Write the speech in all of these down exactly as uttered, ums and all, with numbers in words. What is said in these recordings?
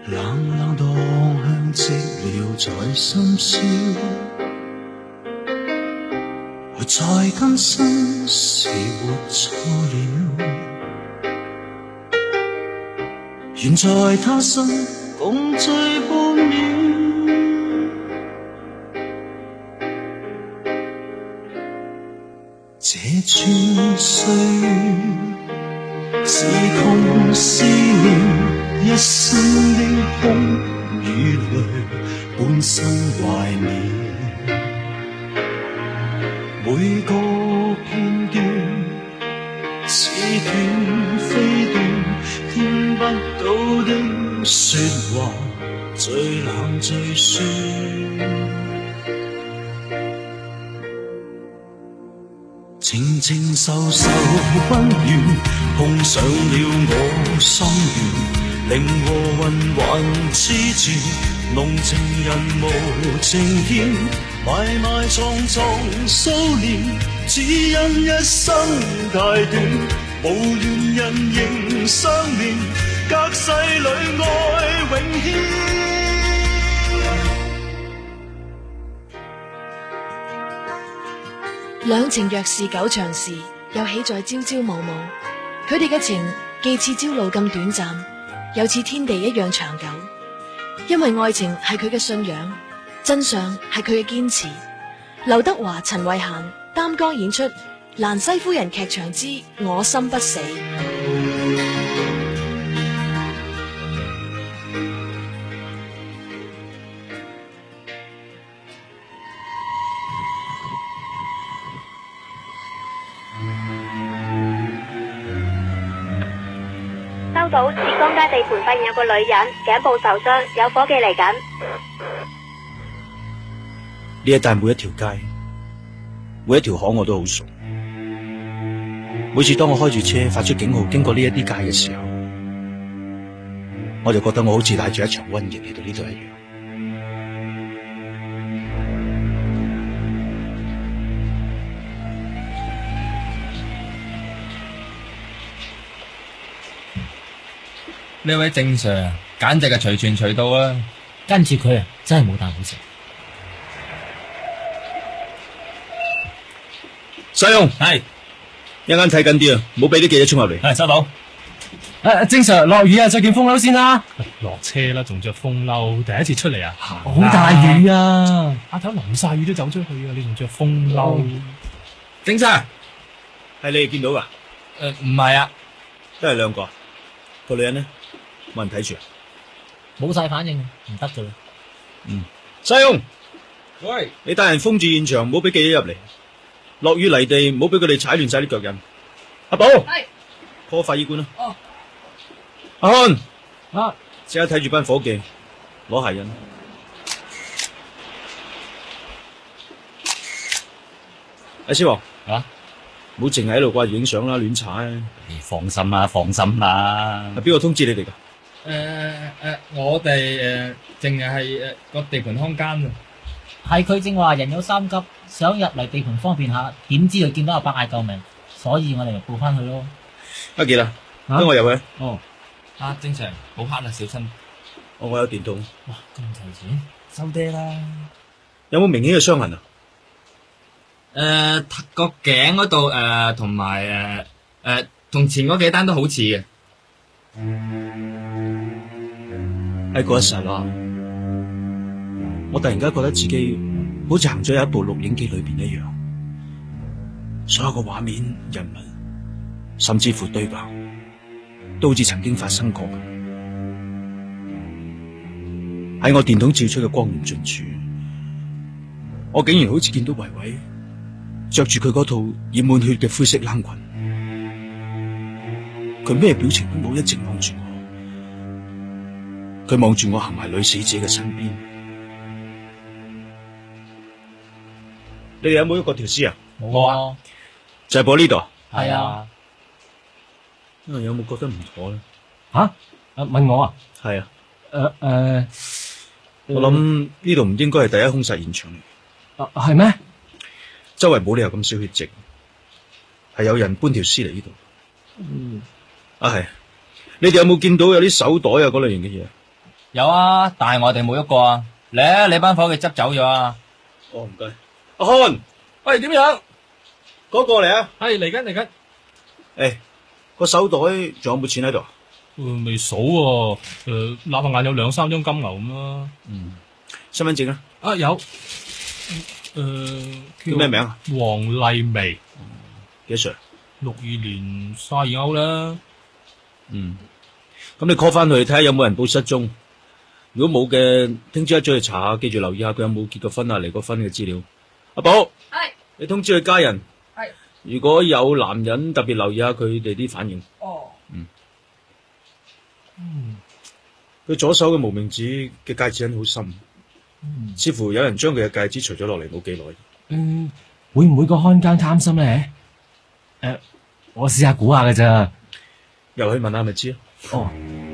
冷冷當香積了在深宵，活在今生是活錯了，願在他生共聚半秒。這串歲月是痛是念，一生的空與淚，半生懷緬。每個片段似斷非斷，聽不到的說話，最冷最酸。靜靜受受溫暖，碰上了我心願，令和魂還痴纏，濃情人無情天，埋埋藏藏數年，只因一生太短，無緣人仍相戀，隔世裏愛永牽。 兩情若是久長時，又豈在朝朝暮暮。佢哋嘅情既似朝露咁短暫，又似天地一樣長久。因為愛情係佢嘅信仰，真相係佢嘅堅持。劉德華、陳慧嫻擔綱演出《蘭西夫人劇場之我心不死》。 收到浙江街地盤發現有個女人頸部受傷，有伙計嚟緊。 呢一帶每一條街，每一條巷我都好熟。每次當我開住車發出警號經過呢一啲街嘅時候，我就覺得我好似帶住一場瘟疫嚟到呢度一樣。 呢位正 Sir 簡直係隨傳隨到啊！ 跟住佢啊，真係冇啖好食。 細勇係一陣間睇緊啲啊，唔好俾啲記者衝入嚟。 係收到。誒，正 Sir 落雨啊，着件風褸先啦。 落車啦，仲着風褸，第一次出嚟啊！ 好大雨啊！ 阿頭淋晒雨都走出去啊，你仲着風褸？ 正 Sir 係你哋見到噶？ 誒，唔係啊， 都係兩個。個女人呢？冇人睇住啊？ 冇晒反應，唔得噶啦。 嗯，細勇， 喂， 你帶人封住現場，唔好俾記者入嚟。落雨泥地，唔好俾佢哋踩亂晒啲腳印。阿寶，係 call 法醫官啦。哦，阿漢，啊，即刻睇住班伙計攞鞋印。阿師王啊， 唔好淨係喺度掛住影相啦，亂踩。 你放心啦，放心啦。 係邊個通知你哋噶？ 誒誒，我哋誒淨係係誒個地盤看更啊。 係佢正話人有三急，想入嚟地盤方便下，點知佢見到阿伯嗌救命，所以我哋咪報翻去咯。 阿傑啊，跟我入去。 哦， 啊，正常，好黑啊，小心。 哦，我有電筒。 哇，咁齊全，收爹啦。 有冇明顯嘅傷痕啊？ 誒，個頸嗰度誒，同埋誒誒，同前嗰幾單都好似嘅。 喺嗰一剎那，我突然間覺得自己好似行咗喺一部錄影機裏邊一樣，所有嘅畫面、人物，甚至乎對白，都好似曾經發生過。喺我電筒照出嘅光源盡處，我竟然好似見到維維着住佢嗰套染滿血嘅灰色冷裙，佢咩表情都冇，一直望住我。佢望住我行埋女死者嘅身邊。你哋有冇喐過條屍啊？ 冇啊， 就係播呢度。 係啊。 因為有冇覺得唔妥咧？ 吓？啊，問我啊？ 係啊。 誒誒， 我諗呢度唔應該係第一兇殺現場嚟。 啊，係咩？ 周圍冇理由咁少血跡，係有人搬條屍嚟呢度。 嗯。 啊係，你哋有冇見到有啲手袋啊嗰類型嘅嘢？ 有啊，但係我哋冇喐過啊。嚟啊，你班伙計執走咗啊。 哦，唔該。阿漢， 喂，點樣？ 嗰個嚟啊！ 係嚟緊嚟緊。 誒，個手袋仲有冇錢喺度啊？ 誒，未數喎。誒，揦下眼有兩三張金牛咁啦。 嗯，身份證啊？ 啊有。誒， 叫咩名啊？ 黃麗薇。 幾歲？ 六二年卅二歐啦。 嗯，咁你 call 翻去睇下有冇人報失蹤。如果冇嘅，聽朝一早去查下，記住留意下佢有冇結過婚啊、離過婚嘅資料。阿寶， 係， 你通知佢家人。 係。 如果有男人，特別留意下佢哋啲反應。 哦。 嗯。嗯。佢左手嘅無名指嘅戒指印好深，嗯、似乎有人將佢嘅戒指除咗落嚟冇幾耐。 嗯，會唔會個看更貪心咧？誒、呃，我試下估下㗎咋。 又去問下咪知咯。 哦。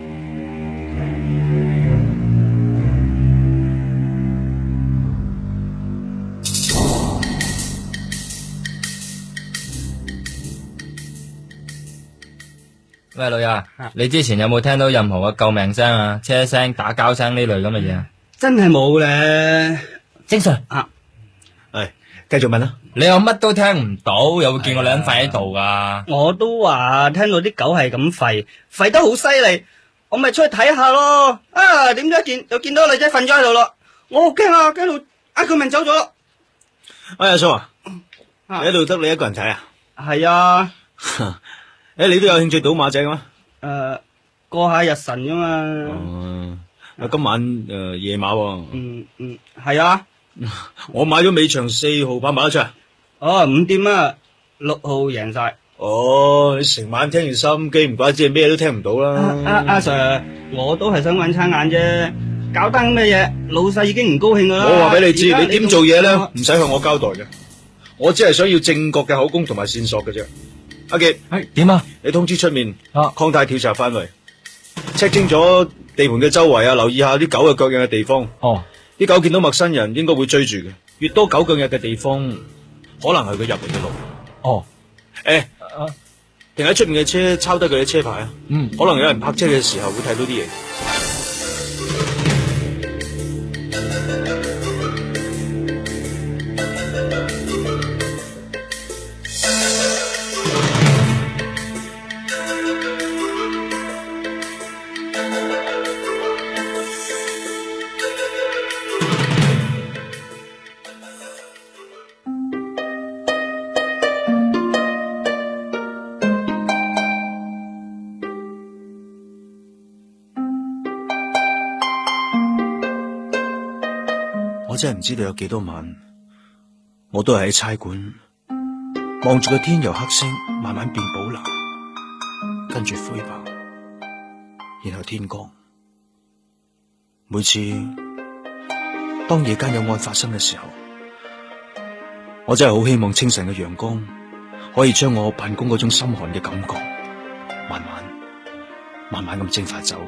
喂，女啊，你之前有冇聽到任何嘅救命聲啊、車聲、打交聲呢類咁嘅嘢啊？ 真係冇咧， 正常啊。 係，繼續問啦。 你又乜都聽唔到，又會見個女人瞓喺度噶？ 我都話聽到啲狗係咁吠，吠得好犀利，我咪出去睇下咯。啊，點知見又見到個女仔瞓咗喺度咯，我好驚啊，驚到啊佢命走咗。 哎，阿叔啊，你喺度得你一個人睇啊？ 係啊。 誒，你都有興趣賭馬仔嘅咩？ 誒，過下日神噶嘛。 哦，啊，今晚誒夜馬喎。 嗯嗯，係啊。 我買咗尾場四號跑馬得出。 哦，唔掂啊，六號贏晒。 哦，你成晚聽完收音機，唔怪之係咩都聽唔到啦。 阿阿 Sir，我都係想搵餐眼啫，搞單咩嘢，老細已經唔高興噶啦。 我話俾你知， 你點做嘢咧，唔使向我交代嘅。我只係想要正確嘅口供同埋線索嘅啫。阿傑， 係點啊？ 你通知出面啊， 擴大調查範圍 ，check 清楚地盤嘅周圍啊，留意下啲狗嘅腳印嘅地方。 哦， 啲狗見到陌生人應該會追住嘅，越多狗腳印嘅地方，可能係佢入嚟嘅路。 哦， 誒，停喺出面嘅車抄低佢嘅車牌啊。 嗯， 可能有人泊車嘅時候會睇到啲嘢。我真係唔知道有幾多晚，我都係喺差館望住個天由黑色慢慢變寶藍，跟住灰白，然後天光。每次當夜間有案發生嘅時候，我真係好希望清晨嘅陽光可以將我辦公嗰種心寒嘅感覺，慢慢慢慢咁蒸發走。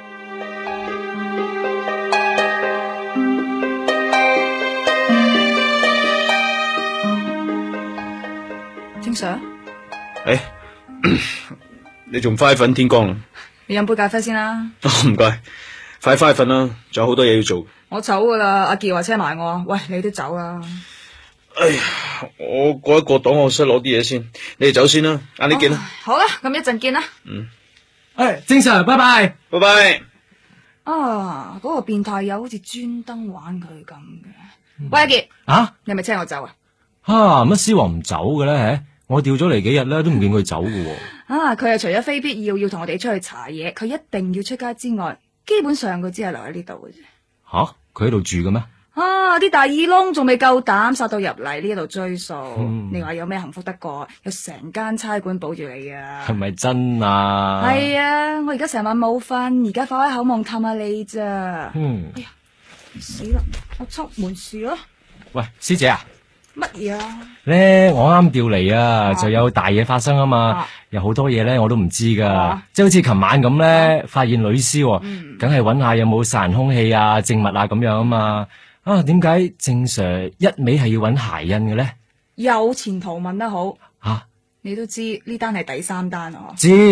正常。 誒，你仲快瞓天光啦？ 你飲杯咖啡先啦。 唔該，快翻去瞓啦，仲有好多嘢要做。 我走噶啦，阿杰話車埋我。喂，你都走啦。 哎呀，我過一個檔案室攞啲嘢先，你哋走先啦，晏啲見啦。 好啦，咁一陣見啦。 嗯。 誒，正常，拜拜， 拜拜。 啊，嗰個變態友好似專登玩佢咁嘅。喂，阿杰。 啊？ 你係咪車我走啊？ 吓，乜獅王唔走嘅咧？我調咗嚟幾日咧，都唔見佢走嘅喎。 啊，佢係除咗非必要要同我哋出去查嘢，佢一定要出街之外，基本上佢只係留喺呢度嘅啫。 吓，佢喺度住嘅咩？ 啊，啲大耳窿仲未夠膽殺到入嚟呢度追數。 嗯、 你話有咩幸福得過？有成間差館保住你啊！ 係咪真啊？ 係啊，我而家成晚冇瞓，而家發開口夢探下你咋。 嗯。 哎呀，死啦！我出門事啦。 喂，師姐啊。 乜嘢啊？ 咧，我啱調嚟啊，就有大嘢發生啊嘛，啊有好多嘢咧我都唔知噶，啊、即係好似琴晚咁咧，啊、發現女屍，梗係揾下有冇殺人兇器啊、證物啊咁樣啊嘛。啊，點解正常一味係要揾鞋印嘅咧？ 有前途問得好。 吓、啊， 你都知呢單係第三單啊？ 知，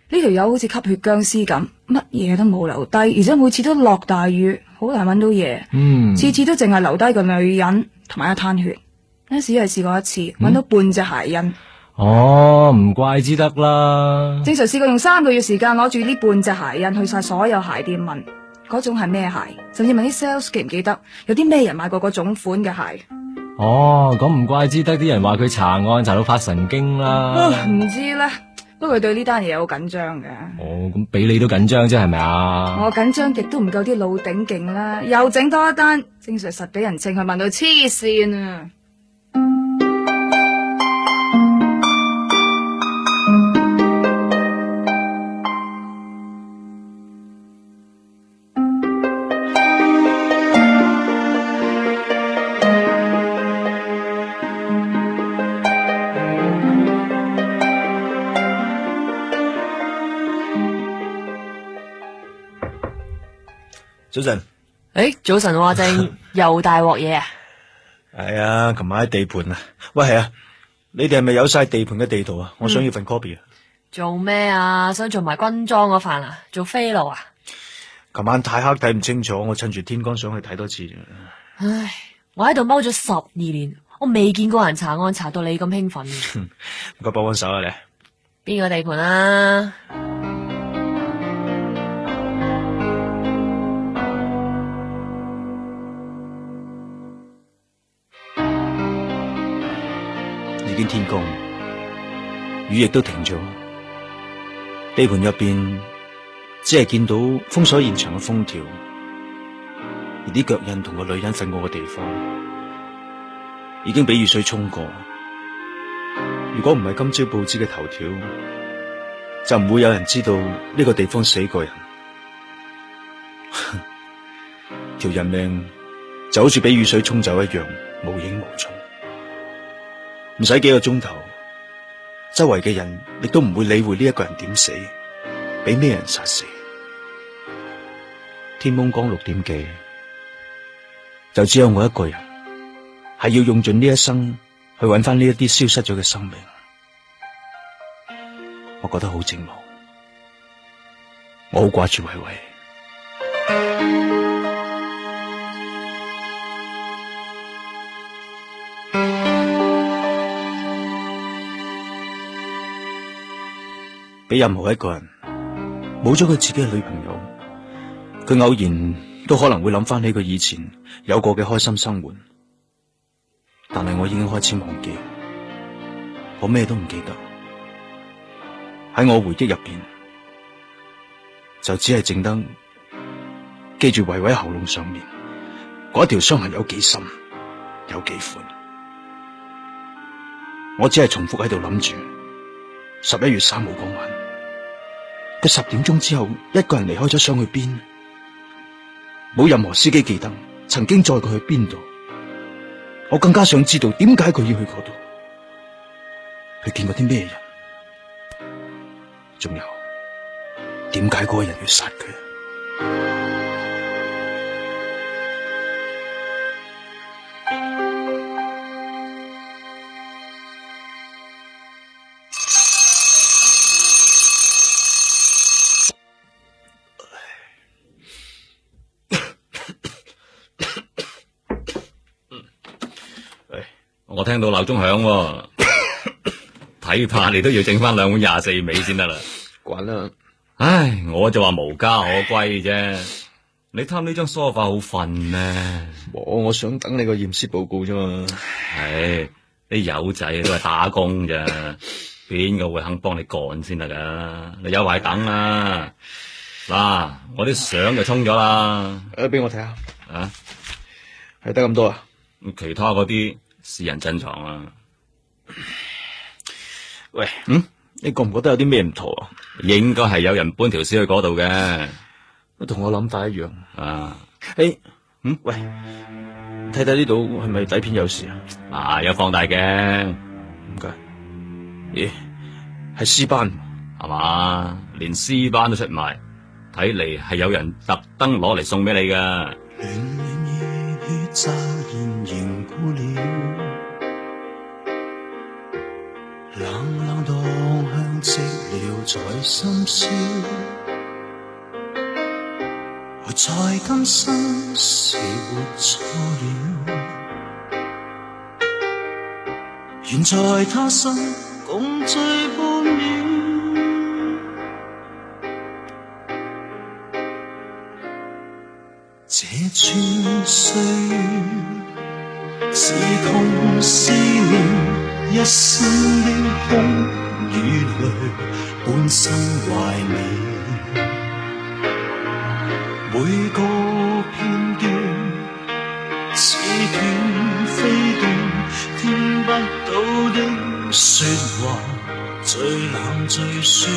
呢條友好似吸血僵屍咁，乜嘢都冇留低，而且每次都落大雨，好難揾到嘢。 嗯， 次次都淨係留低個女人同埋一灘血。呢時係試過一次，揾到半隻鞋印。 哦，唔怪之得啦。 正常試過用三個月時間攞住呢半隻鞋印去晒所有鞋店問嗰種係咩鞋，甚至問啲 sales 記唔記得有啲咩人買過嗰種款嘅鞋。 哦，咁唔怪之得啲人話佢查案查到發神經啦。 唔、啊、知咧，不過佢對呢單嘢好緊張嘅。 哦，咁俾你都緊張啫，係咪啊？ 我緊張極都唔夠啲老頂勁啦，又整多一單，正常實俾人稱佢問到黐線啊！ 早晨， 誒，早晨阿正，又大鑊嘢啊！ 係啊，琴晚喺地盤啊。喂，係啊，你哋係咪有晒地盤嘅地圖啊？我想要份 copy 啊。 做咩啊？想做埋軍裝嗰份啊？做飛路啊？ 琴晚太黑睇唔清楚，我趁住天光上去睇多次。 唉，我喺度踎咗十二年，我未見過人查案查到你咁興奮。 唔該，幫幫手啊你。 邊個地盤啊？ 已經天光，雨亦都停咗。地盤入邊只係見到封鎖現場嘅封條，而啲腳印同個女人瞓過嘅地方已經俾雨水沖過。如果唔係今朝報紙嘅頭條，就唔會有人知道呢個地方死過人。條人命就好似俾雨水沖走一樣，無影無蹤。唔使幾個鐘頭，周圍嘅人亦都唔會理會呢一個人點死，俾咩人殺死。天蒙光六點幾，就只有我一個人係要用盡呢一生去揾翻呢一啲消失咗嘅生命。我覺得好寂寞，我好掛住維維。俾任何一個人冇咗佢自己嘅女朋友，佢偶然都可能會諗翻起佢以前有過嘅開心生活，但係我已經開始忘記，我咩都唔記得。喺我回憶入邊，就只係淨得記住維維喉嚨上面嗰條傷痕有幾深，有幾寬。我只係重複喺度諗住十一月三號嗰晚，佢十點鐘之後一個人離開咗，想去邊？冇任何司機記得曾經載佢去邊度。我更加想知道點解佢要去嗰度，佢見過啲咩人？仲有點解嗰個人要殺佢？ 我聽到鬧鐘響，睇怕你都要整翻兩碗廿四味先得啦。 慣啦。 唉，我就話無家可歸啫。你貪呢張梳化好瞓咩？ 我我想等你個驗屍報告啫嘛。 唉，啲友仔都係打工咋，邊個會肯幫你幹先得噶？你有排等啦。嗱，我啲相就沖咗啦。 誒，俾我睇下。 啊， 係得咁多啊？ 其他嗰啲私人珍藏啊。 喂，嗯，你覺唔覺得有啲咩唔妥啊？ 應該係有人搬條屍去嗰度嘅， 同我諗法一樣啊。 誒，嗯，喂，睇睇呢度係咪底片有事啊？ 啊，有放大鏡， 唔該。咦，係屍斑係嘛？連屍斑都出埋，睇嚟係有人特登攞嚟送俾你噶。 戀戀熱血乍然凝固了，冷冷蕩向積了在深宵，活在今生是活錯了，願在他生共聚半秒。這串歲月是痛思念，一生的空與淚，半生懷念。每個片段似斷飛斷，聽不到的說話，最冷最酸。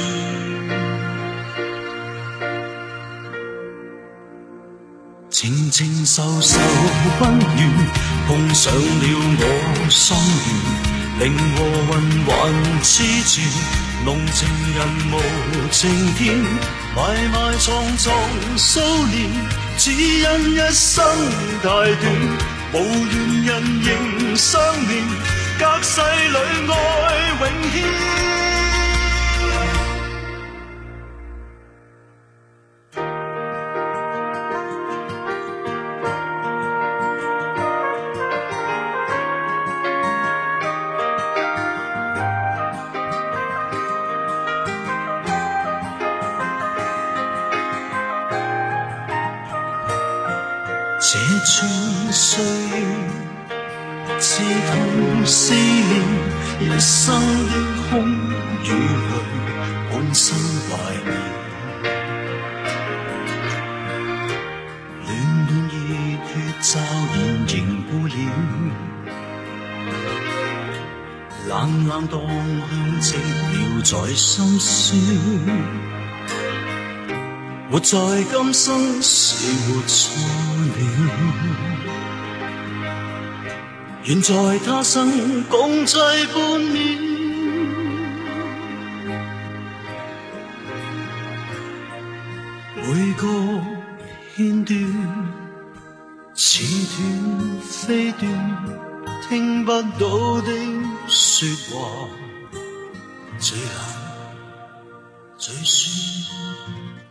靜靜瘦瘦不願碰上了我心願，令和魂還痴纏，濃情人無情天，埋埋藏藏數年，只因一生太短，無緣人仍相戀，隔世裏愛永牽。這串歲月刺痛思念，一生的空與淚，半生懷念。暖暖熱血驟然凝固了，冷冷蕩向寂寥在深宵。活在今生是活錯了，願在他生共濟半秒。每個片段似斷飛斷，聽不到的說話，最冷最酸。